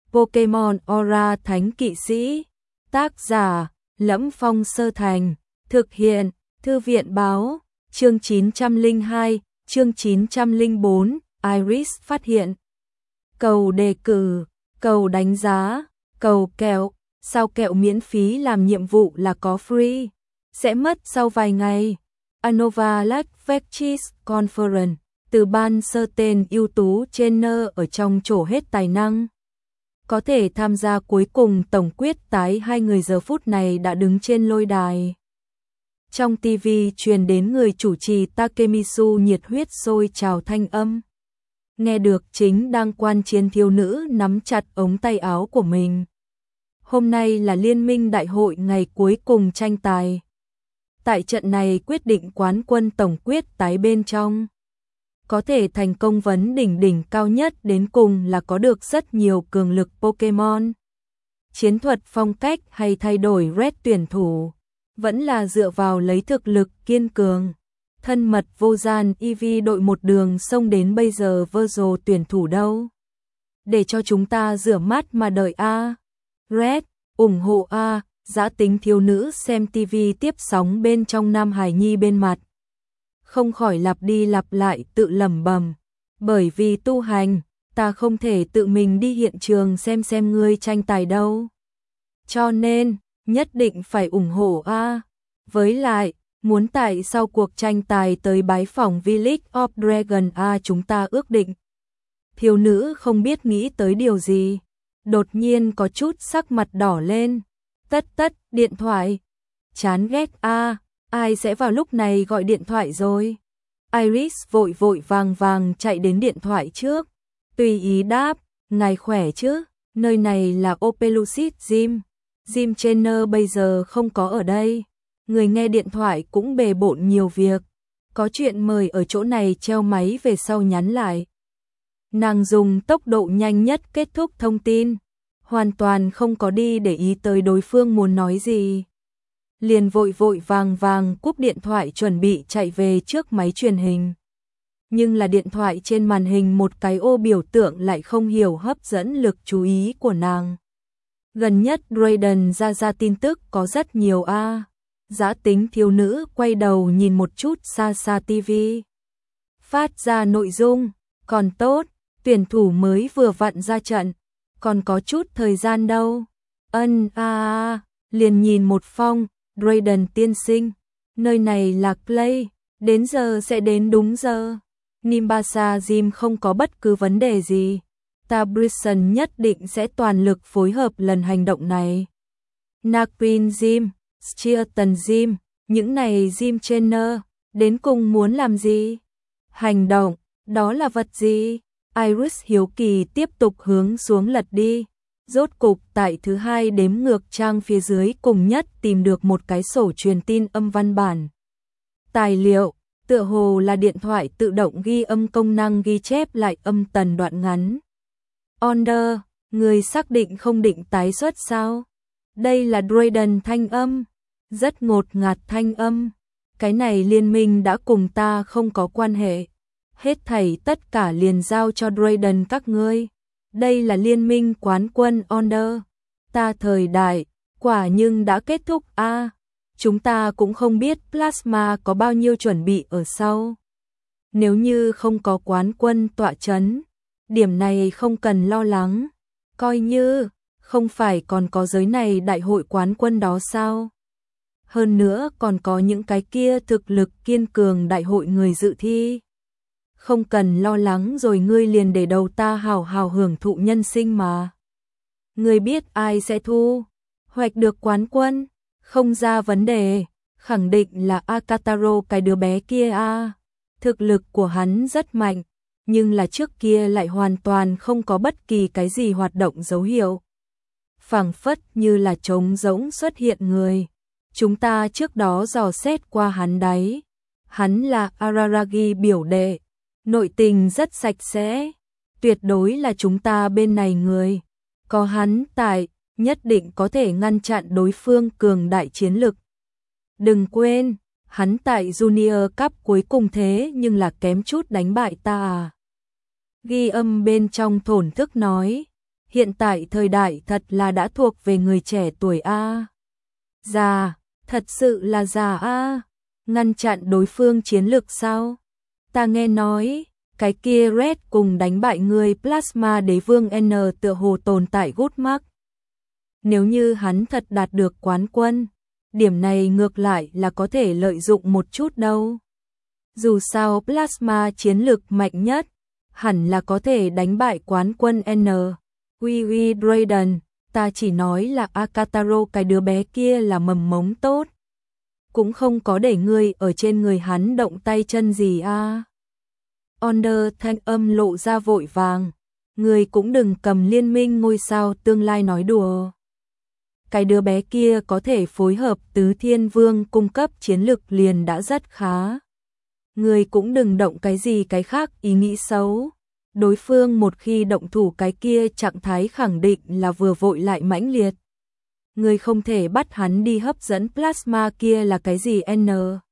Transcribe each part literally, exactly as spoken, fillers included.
Pokemon Aura Thánh Kỵ Sĩ. Tác giả: Lẫm Phong Sơ Thành. Thực hiện: Thư viện báo. Chương chín trăm lẻ hai, chương chín trăm lẻ bốn, Iris phát hiện. Cầu đề cử, cầu đánh giá, cầu kẹo, sao kẹo miễn phí làm nhiệm vụ là có free, sẽ mất sau vài ngày. Anova Las Vegas Conference, từ ban sơ tên ưu tú trainer ở trong trổ hết tài năng. Có thể tham gia cuối cùng tổng quyết tái, hai người giờ phút này đã đứng trên lôi đài. Trong ti vi truyền đến người chủ trì Takemitsu nhiệt huyết sôi trào thanh âm. Nghe được chính đang quan chiến thiếu nữ nắm chặt ống tay áo của mình. Hôm nay là liên minh đại hội ngày cuối cùng tranh tài. Tại trận này quyết định quán quân tổng quyết tái bên trong. Có thể thành công vấn đỉnh đỉnh cao nhất đến cùng là có được rất nhiều cường lực Pokemon. Chiến thuật phong cách hay thay đổi red tuyển thủ, vẫn là dựa vào lấy thực lực kiên cường. Thân mật vô gian Eevee đội một đường sông đến bây giờ Virtual tuyển thủ đâu. Để cho chúng ta rửa mắt mà đợi a. Red, ủng hộ a, giã tính thiếu nữ xem ti vi tiếp sóng bên trong Nam Hải Nhi bên mặt. Không khỏi lặp đi lặp lại tự lẩm bẩm, bởi vì tu hành, ta không thể tự mình đi hiện trường xem xem ngươi tranh tài đâu. Cho nên, nhất định phải ủng hộ a. Với lại, muốn tại sau cuộc tranh tài tới bái phỏng Village of Dragon a chúng ta ước định. Thiếu nữ không biết nghĩ tới điều gì, đột nhiên có chút sắc mặt đỏ lên. Tất tất, điện thoại. Chán ghét a, ai sẽ vào lúc này gọi điện thoại rồi. Iris vội vội vàng vàng chạy đến điện thoại trước. Tùy ý đáp, ngài khỏe chứ, nơi này là Opelucid Gym. Gym trainer bây giờ không có ở đây. Người nghe điện thoại cũng bề bộn nhiều việc. Có chuyện mời ở chỗ này treo máy về sau nhắn lại. Nàng dùng tốc độ nhanh nhất kết thúc thông tin. Hoàn toàn không có đi để ý tới đối phương muốn nói gì. Liền vội vội vàng vàng cúp điện thoại chuẩn bị chạy về trước máy truyền hình. Nhưng là điện thoại trên màn hình một cái ô biểu tượng lại không hiểu hấp dẫn lực chú ý của nàng. Gần nhất Raiden ra ra tin tức có rất nhiều a. Giã tính thiếu nữ quay đầu nhìn một chút xa xa ti vi. Phát ra nội dung, còn tốt, tuyển thủ mới vừa vặn ra trận, còn có chút thời gian đâu. Ân a a, liền nhìn một phong, Raiden tiên sinh, nơi này là Clay, đến giờ sẽ đến đúng giờ. Nimbasa Gym không có bất cứ vấn đề gì. Ta Brisson nhất định sẽ toàn lực phối hợp lần hành động này. Naquin Gym, Steelton Gym, những này Gym trainer, đến cùng muốn làm gì? Hành động, đó là vật gì? Iris hiếu kỳ tiếp tục hướng xuống lật đi. Rốt cục tại thứ hai đếm ngược trang phía dưới cùng nhất tìm được một cái sổ truyền tin âm văn bản. Tài liệu, tựa hồ là điện thoại tự động ghi âm công năng ghi chép lại âm tần đoạn ngắn. Order, người xác định không định tái xuất sao? Đây là Raiden thanh âm, rất ngột ngạt thanh âm. Cái này liên minh đã cùng ta không có quan hệ. Hết thảy tất cả liền giao cho Raiden các ngươi. Đây là liên minh quán quân Order. Ta thời đại, quả nhưng đã kết thúc a. À, chúng ta cũng không biết Plasma có bao nhiêu chuẩn bị ở sau. Nếu như không có quán quân tọa chấn, điểm này không cần lo lắng. Coi như, không phải còn có giới này đại hội quán quân đó sao? Hơn nữa còn có những cái kia thực lực kiên cường đại hội người dự thi. Không cần lo lắng rồi, ngươi liền để đầu ta hào hào hưởng thụ nhân sinh mà. Ngươi biết ai sẽ thu hoạch được quán quân? Không ra vấn đề, khẳng định là Akataro, cái đứa bé kia a. À. Thực lực của hắn rất mạnh, nhưng là trước kia lại hoàn toàn không có bất kỳ cái gì hoạt động dấu hiệu. Phảng phất như là trống rỗng xuất hiện người. Chúng ta trước đó dò xét qua hắn đấy. Hắn là Araragi biểu đệ. Nội tình rất sạch sẽ, tuyệt đối là chúng ta bên này người. Có hắn tại, nhất định có thể ngăn chặn đối phương cường đại chiến lực. Đừng quên, hắn tại Junior Cup cuối cùng thế nhưng là kém chút đánh bại ta à. Ghi âm bên trong thổn thức nói, hiện tại thời đại thật là đã thuộc về người trẻ tuổi a. Già, thật sự là già a. Ngăn chặn đối phương chiến lược sao? Ta nghe nói, cái kia Red cùng đánh bại người Plasma Đế Vương N tựa hồ tồn tại gút mắc. Nếu như hắn thật đạt được quán quân, điểm này ngược lại là có thể lợi dụng một chút đâu. Dù sao Plasma chiến lược mạnh nhất, hẳn là có thể đánh bại quán quân N. Uy uy Raiden, ta chỉ nói là Akataro cái đứa bé kia là mầm mống tốt. Cũng không có để ngươi ở trên người hắn động tay chân gì a. À. Onder thanh âm lộ ra vội vàng, ngươi cũng đừng cầm liên minh ngôi sao tương lai nói đùa. Cái đứa bé kia có thể phối hợp Tứ Thiên Vương cung cấp chiến lực liền đã rất khá. Ngươi cũng đừng động cái gì cái khác ý nghĩ xấu. Đối phương một khi động thủ cái kia trạng thái khẳng định là vừa vội lại mãnh liệt. Ngươi không thể bắt hắn đi hấp dẫn plasma kia là cái gì N.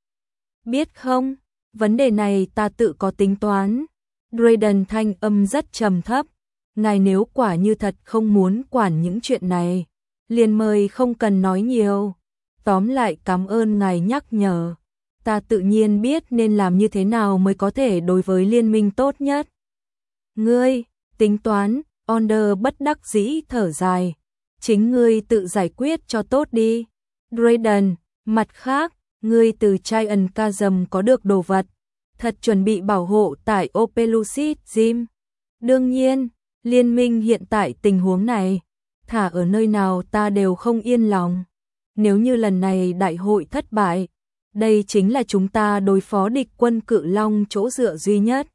Biết không, vấn đề này ta tự có tính toán. Raiden thanh âm rất trầm thấp. Ngài nếu quả như thật không muốn quản những chuyện này, liền mời không cần nói nhiều. Tóm lại cảm ơn ngài nhắc nhở. Ta tự nhiên biết nên làm như thế nào mới có thể đối với liên minh tốt nhất. Ngươi, tính toán, Onder bất đắc dĩ thở dài. Chính ngươi tự giải quyết cho tốt đi. Raiden, mặt khác, ngươi từ Giant Chasm có được đồ vật, thật chuẩn bị bảo hộ tại Opelucid Gym. Đương nhiên, liên minh hiện tại tình huống này, thả ở nơi nào ta đều không yên lòng. Nếu như lần này đại hội thất bại, đây chính là chúng ta đối phó địch quân Cự Long chỗ dựa duy nhất.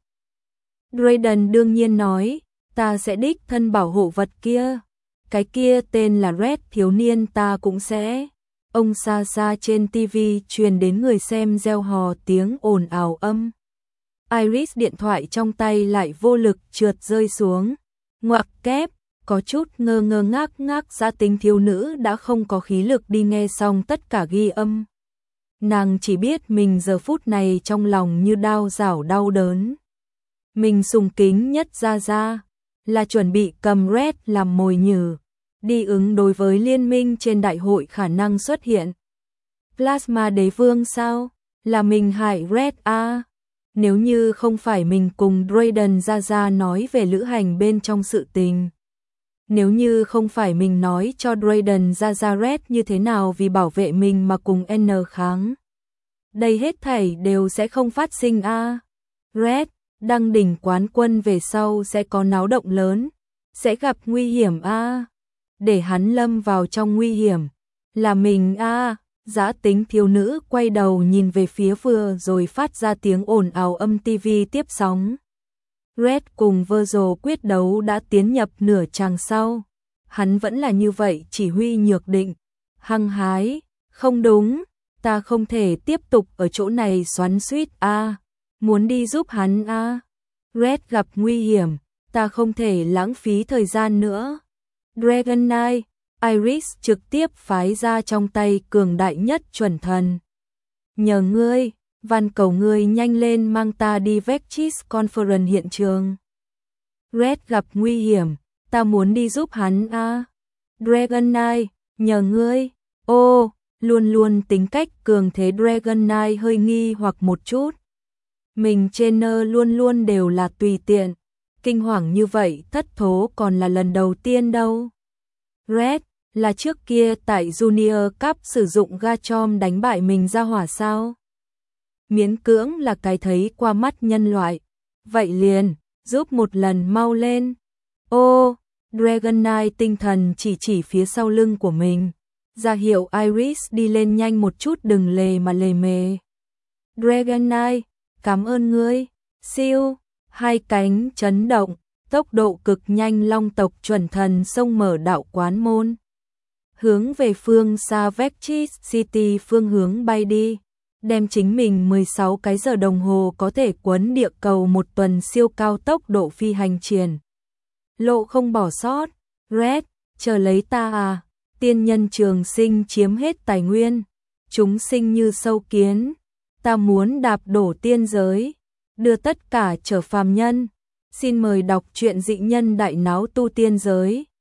Raiden đương nhiên nói, ta sẽ đích thân bảo hộ vật kia. Cái kia tên là Red thiếu niên ta cũng sẽ. Ông xa xa trên ti vi truyền đến người xem reo hò tiếng ồn ào âm. Iris điện thoại trong tay lại vô lực trượt rơi xuống. Ngoặc kép, có chút ngơ ngơ ngác ngác gia tính thiếu nữ đã không có khí lực đi nghe xong tất cả ghi âm. Nàng chỉ biết mình giờ phút này trong lòng như đau rảo đau đớn. Mình sùng kính nhất ra ra, là chuẩn bị cầm Red làm mồi nhử, đi ứng đối với liên minh trên đại hội khả năng xuất hiện. Plasma Đế Vương sao? Là mình hại Red a. Nếu như không phải mình cùng Raiden ra ra nói về lữ hành bên trong sự tình. Nếu như không phải mình nói cho Raiden ra ra Red như thế nào vì bảo vệ mình mà cùng N kháng. Đây hết thảy đều sẽ không phát sinh a. Red, đăng đỉnh quán quân về sau sẽ có náo động lớn, sẽ gặp nguy hiểm a. Để hắn lâm vào trong nguy hiểm, là mình a. Dã tính thiếu nữ quay đầu nhìn về phía vừa rồi phát ra tiếng ồn ào âm ti vi tiếp sóng. Red cùng Virgil quyết đấu đã tiến nhập nửa chàng sau. Hắn vẫn là như vậy chỉ huy nhược định, hăng hái, không đúng, ta không thể tiếp tục ở chỗ này xoắn xuýt a, muốn đi giúp hắn a. Red gặp nguy hiểm, ta không thể lãng phí thời gian nữa. Dragon Knight, Iris trực tiếp phái ra trong tay cường đại nhất chuẩn thần. Nhờ ngươi, van cầu ngươi nhanh lên mang ta đi Vexis Conference hiện trường. Red gặp nguy hiểm, ta muốn đi giúp hắn a. Dragon Knight, nhờ ngươi. Ô, luôn luôn tính cách cường thế Dragon Knight hơi nghi hoặc một chút. Mình trainer luôn luôn đều là tùy tiện, kinh hoàng như vậy thất thố còn là lần đầu tiên đâu. Red, là trước kia tại Junior Cup sử dụng Gachom đánh bại mình ra hỏa sao? Miễn cưỡng là cái thấy qua mắt nhân loại. Vậy liền, giúp một lần mau lên. Ô, Dragon Knight tinh thần chỉ chỉ phía sau lưng của mình. Ra hiệu Iris đi lên nhanh một chút đừng lề mà lề mề. Dragon Knight, cảm ơn ngươi. Siêu, hai cánh chấn động, tốc độ cực nhanh long tộc chuẩn thần xông mở đạo quán môn. Hướng về phương xa Vexis City phương hướng bay đi, đem chính mình mười sáu cái giờ đồng hồ có thể quấn địa cầu một tuần siêu cao tốc độ phi hành triển. Lộ không bỏ sót, Red, chờ lấy ta à, tiên nhân trường sinh chiếm hết tài nguyên, chúng sinh như sâu kiến, ta muốn đạp đổ tiên giới, đưa tất cả trở phàm nhân, xin mời đọc truyện dị nhân đại náo tu tiên giới.